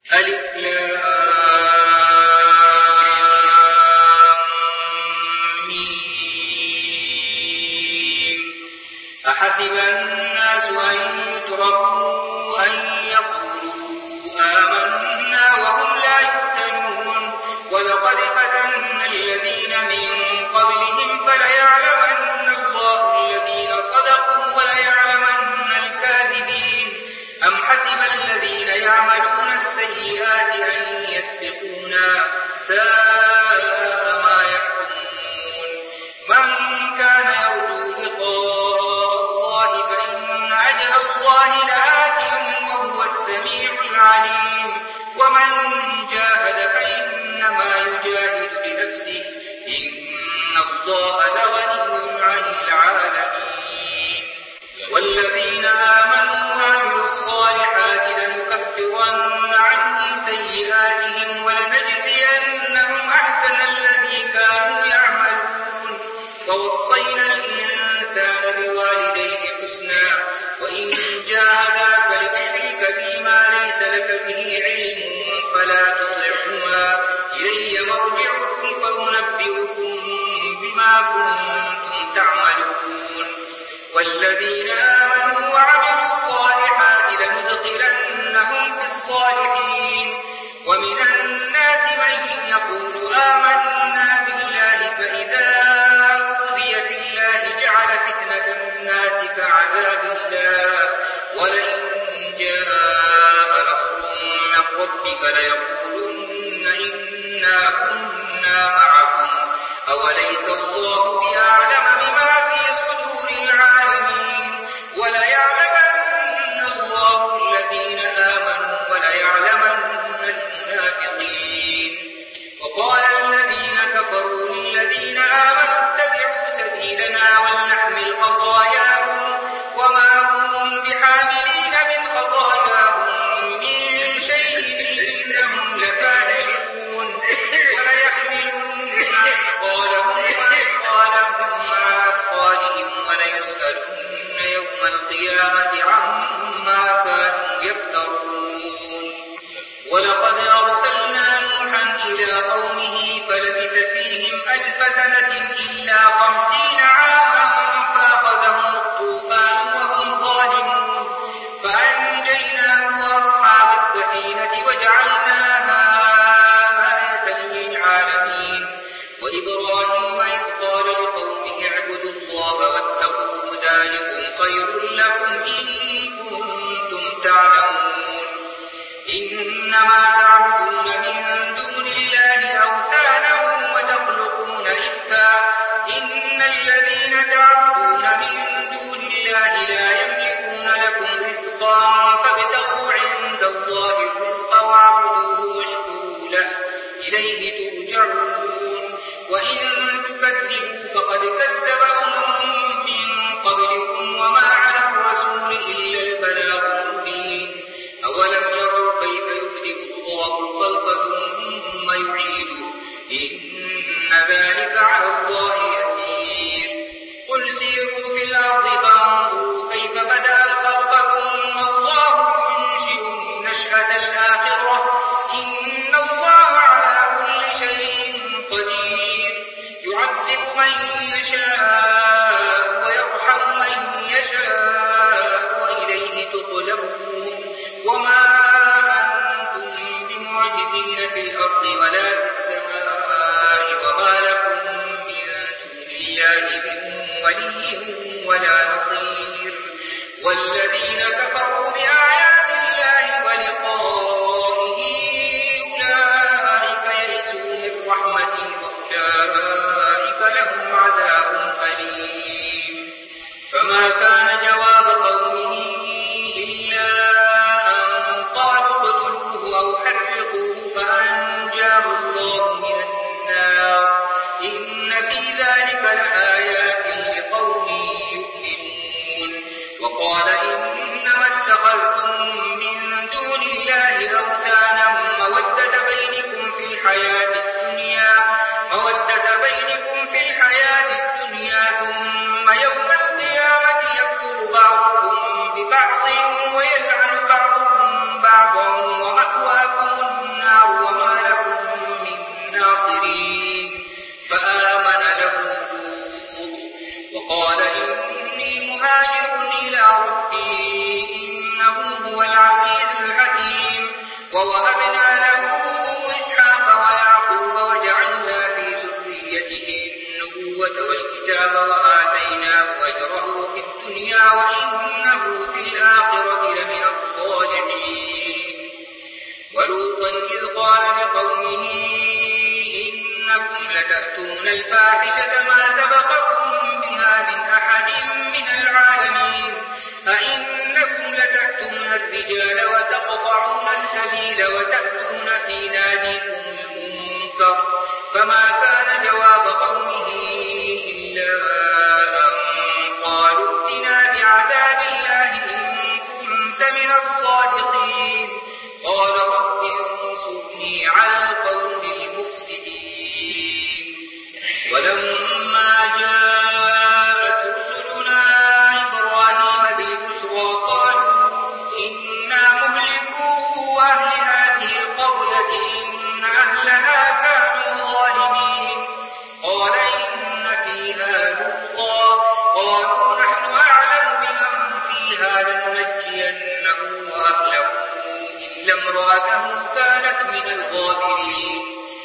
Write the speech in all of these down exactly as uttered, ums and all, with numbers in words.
ألف لام ميم. أحسب الناس أن يتركوا أن يقولوا آمنا وهم لا يفتنون ولقد فتنا الذين من قبلهم فليعلمن الله الذين صدقوا وليعلمن الكاذبين. أم حسب الذين يعملون السيئات أن يسبقونا ساء ما يحكمون. من كان يرجو لقاء الله فإن أجل الله لآت وهو السميع العليم. ومن جاهد فإنما يجاهد لنفسه إن الله لغني عن العالمين. والذين آمنوا وعملوا الصالحات لنكفرن عنهم سيئاتهم ولنجزينهم أحسن الذي كانوا يعملون. ووصينا الإنسان بوالديه حسنا وإن جاهداك لتشرك بما ليس لك به علم فلا تطعهما إلي مرجعكم فأنبئكم بما كنتم تعملون. والذين آمنوا وعملوا الصالحات لندخلنهم في الصالحين. ومن الناس من يقول آمنا بالله فإذا أوذي في الله جعل فتنة الناس كعذاب الله ولئن جاء نصر من ربك ليقولن إنا كنا معكم أوليس الله بأعلم بما في صدور العالمين. وليعلمن الله الذين آمنوا وليعلمن المنافقين. وقال الذين كفروا للذين آمنوا اتبعوا سبيلنا ولنحمل خطاياهم وما هم بحاملين من خطاياهم من شيء إنهم لكاذبون. وليحملن أثقالهم وأثقالهم مع أثقالهم وليسألن يوم القيامة عما كانوا يفترون. ولقد أرسلنا نوحا إلى قومه فلبث فيهم ألف سنة إلا خمسين عاما فأخذهم الطوفان وهم ظالمون فأنجيناه وأصحاب السفينة وجعلناها آية للعالمين. وإبراهيم إذ قال لقومه اعبدوا الله واتقوه ذلكم خير لكم إن كنتم تعلمون. إنما تعبدون من دون الله أوثانا وتخلقون إفكا إن الذين تعبدون من دون الله لا يملكون لكم رزقا فابتغوا عند الله الرزق واعبدوه واشكروا له إليه ترجعون. وإن تكذبوا فقد كذب أمم من قبلكم وما على الرسول إلا البلاغ المبين. أولم يروا كيف يبدئ الله الخلق ثم يعيده إن ذلك على الله يسير. قل سيروا في الأرض فانظروا كيف بدأ الخلق ثم الله ينشئ النشأة الآخرة إن الله على كل شيء قدير. يعذب من يشاء ويرحم من يشاء وإليه تقلبون. وما أنتم بمعجزين في الأرض ولا في السماء وما لكم من دون الله من ولي ولا نصير. والذين كفروا بآيات الله ولقائه أولئك يئسوا من رحمتي وأولئك لهم عذاب أليم. فما كان جواب قومه إلا أن قالوا اقتلوه أو حرقوه فأنجاه الله من النار. إن في ذلك لآيات لقوم يؤمنون. وقال إنما ووهبنا له إسحاق ويعقوب وجعلنا في ذريته النبوة والكتاب وآتيناه أجره في الدنيا وإنه في الآخرة لمن الصالحين. ولوطا إذ قال لقومه إنكم لتأتون الفاحشة ما سبقكم بها من أحد من العالمين أئنكم لتأتون الرجال وتقطعون السبيل وتأتون في ناديكم المنكر. فما كان جواب قومه إلا أن قالوا ائتنا بعذاب الله إن كنت من الصادقين. قال رب انصرني على القوم المفسدين. ولما جاءت رسلنا إبراهيم بالبشرى قالوا إنا مهلكو أهل هذه القرية إن أهلها كانوا ظالمين. قال إن فيها لوطا قالوا نحن أعلم بمن فيها لننجينه وأهله إلا امرأته كانت من الغابرين.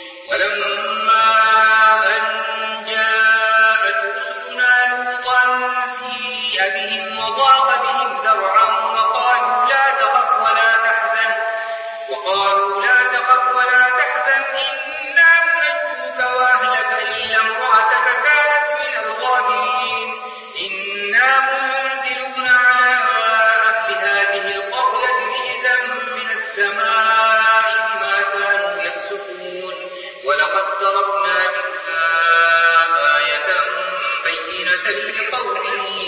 ولما أن جاءت رسلنا لوطا سيء بهم وضاق بهم ذرعا وقالوا لا تخف ولا تحزن وقالوا لا تخف ولا تحزن إنا منجوك وأهلك إلا امرأتك كانت من الغابرين. إنا منزلون على أهل هذه القرية رجزا من السماء بما كانوا يفسقون. ولقد تركنا منها آية بينة لقوم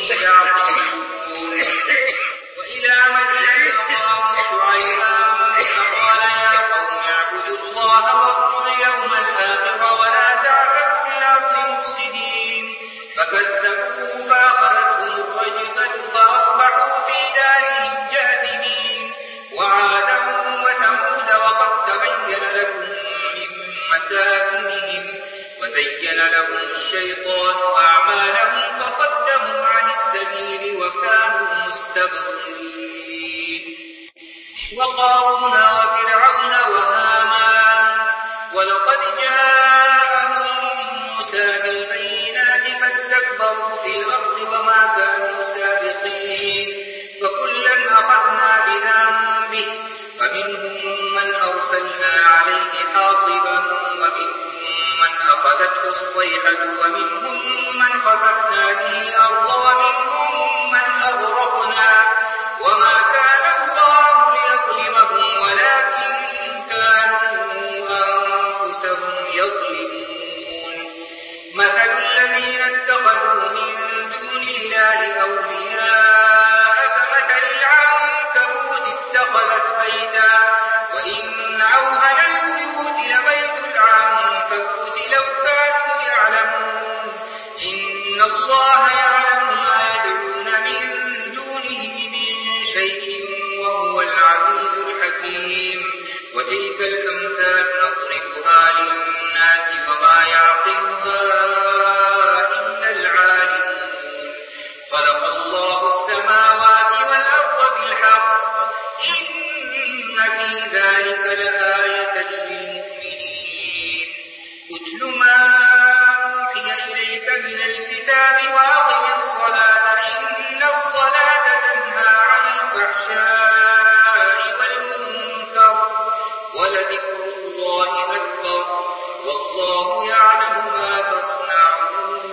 يعقلون. وإلى مدين أخاهم شعيبا فقال يا قوم اعبدوا الله واذكروا اليوم الآخر ولا تعثوا في الأرض مفسدين. فكذبوه فأخذتهم الرجفة فأصبحوا في دارهم جاثمين. وعادا وثمود وقد تبين لكم من مساكنهم وزين لهم الشيطان أعمالهم فصدهم عن السبيل وكانوا مستبصرين. وقارون وفرعون وهامان ولقد جاءهم موسى بالبينات فاستكبروا في الأرض وما كانوا سابقين. فكلا أخذنا بذنبه فمنهم من أرسلنا عليه حاصبا ومنهم من أخذته الصيحة ومنهم من خسفنا به الأرض ومنهم من أغرقنا. وما كان الله ليظلمهم ولكن كانوا أنفسهم يظلمون. مثل الذين اتخذوا من دون الله أولياء كمثل العنكبوت اتخذت بيتا وإن أوهن البيوت لبيت العنكبوت لو كانوا يعلمون. إن الله يعلم ما يدعون من دونه من شيء وهو العزيز الحكيم. وتلك الأمثال نضربها للناس وما يعقلها إلا العالمون. خلق الله السماوات والأرض بالحق إن في ذلك لآية للمؤمنين. اتل ما أوحي إليك من الكتاب وأقم الصلاة إن الصلاة تنهى عن الفحشاء والمنكر ولذكر الله أكبر والله يعلم ما تصنعون.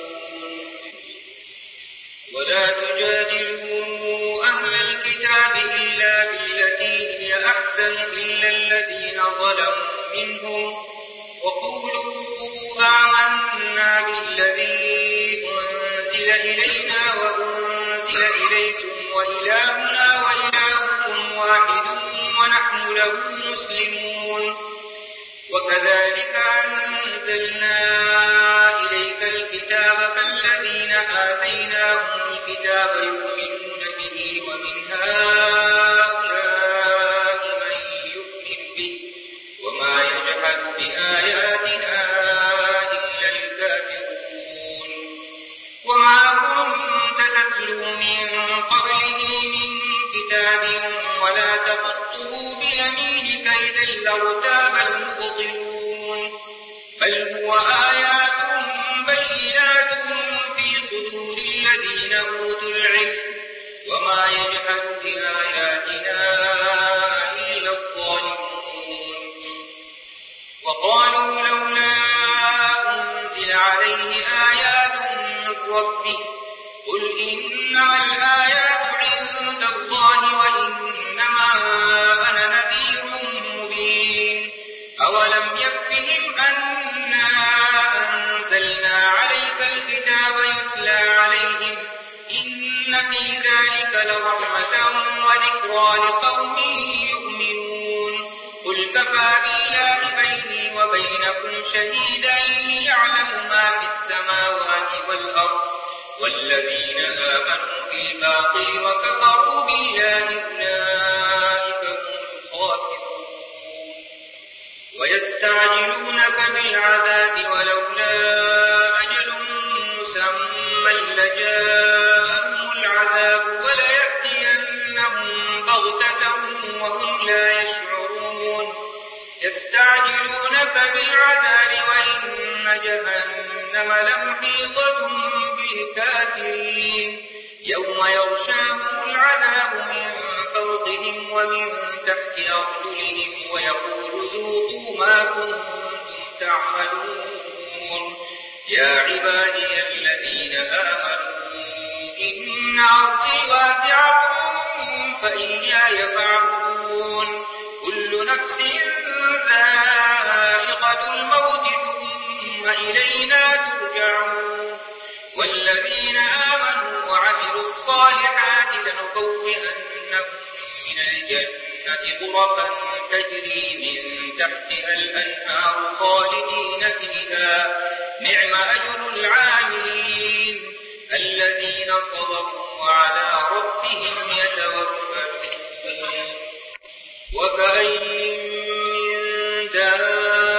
ولا تجادلوا أهل الكتاب إلا بالتي هي أحسن إلا الذين ظلموا منهم وقولوا آمنا بالذي أنزل إلينا وأنزل إليكم وإلهنا وإلهكم واحد ونحن له مسلمون. وكذلك أنزلنا إليك الكتاب فالذين آتيناهم الكتاب يؤمنون به ومن هؤلاء من يؤمن به وما يجحد بآياتنا إلا الكافرون. وما كنت تتلو من قبله من كتاب ولا تخطه بيمينك إذا لارتاب المبطلون بل هو آيات بينات في صدور الذين أوتوا العلم وما يجحد بآياتنا إلا الظالمون وقالوا لولا أنزل عليه آيات من ربه قل إنما الآيات عند الله وإنما أنا نذير مبين أولم يكفهم أنا أنزلنا عليك الكتاب يتلى عليهم إن في ذلك لرحمة وذكرى لقوم يؤمنون قل كفى بالله بيني وبينكم شهيدا يعلم ما في السماوات والأرض والذين آمنوا بالباطل وكفروا بالله أولئك هم الخاسرون ويستعجلونك بالعذاب ولولا أجل مسمى لجاءهم العذاب وليأتينهم بغتة وهم لا يشعرون يستعجلونك بالعذاب وإن جهنم لمحيطة بالكافرين يوم يغشاهم العذاب من فوقهم ومن تحت أرجلهم ويقول ذوقوا ما كنتم تعملون يا عبادي الذين آمنوا إن أرضي واسعة فإياي فاعبدون كل نفس ذائقة الموت ثم إلينا ترجعون والذين آمنوا وعملوا الصالحات لنبوئنهم من الجنة غرفا تجري من تحتها الأنهار خالدين فيها نعم أجر العاملين الذين صبروا وعلى ربهم يتوكلون وكأين من دابة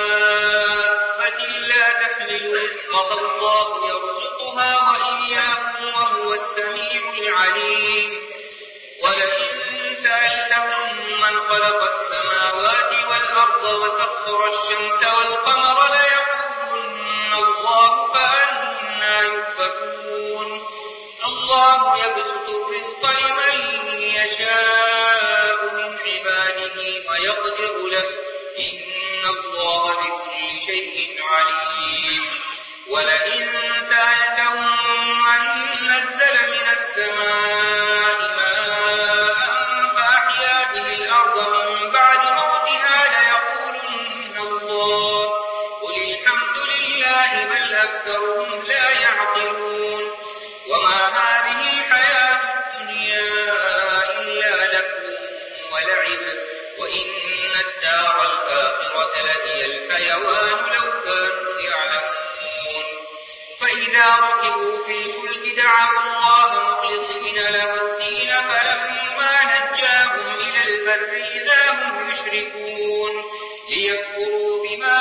لا تحمل رزقها الله يرزقها وإياكم وهو السميع العليم ولئن سألتهم من خلق السماوات والأرض وسخر الشمس والقمر ليقولن الله فأنى يؤفكون الله يبسط الرزق لمن يشاء من عباده ويقدر له إن الله بكل شيء عليم ولئن سألتهم من نزل من السماء ماء فأحيا به الأرض من بعد موتها ليقولن الله قل الحمد لله بل أكثرهم لا يعقلون وما هذه الحياة الدنيا إلا لهو ولعب وإن الدار الآخرة لهي الحيوان لو كانوا يعلمون فإذا ركبوا في الفلك دعوا الله مخلصين له الدين فلما نجاهم إلى البر إذا هم يشركون ليكفروا بما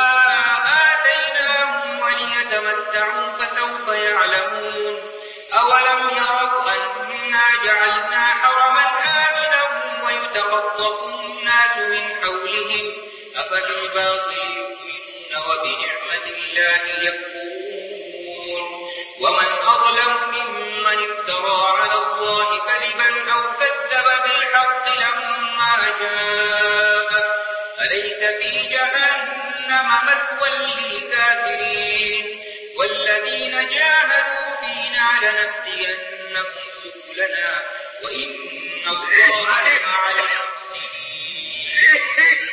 آتيناهم وليتمتعوا فسوف يعلمون أولم يروا أنا جعلنا حرما آمنا ويتخطف الناس من حولهم أفبالباطل يؤمنون وبنعمة الله يكفرون ومن أظلم ممن افترى على الله كذبا أو كذب بالحق لما جاء أليس في جهنم مثوى للكافرين والذين جاهدوا فينا لنهدينهم سبلنا وإن الله مع المحسنين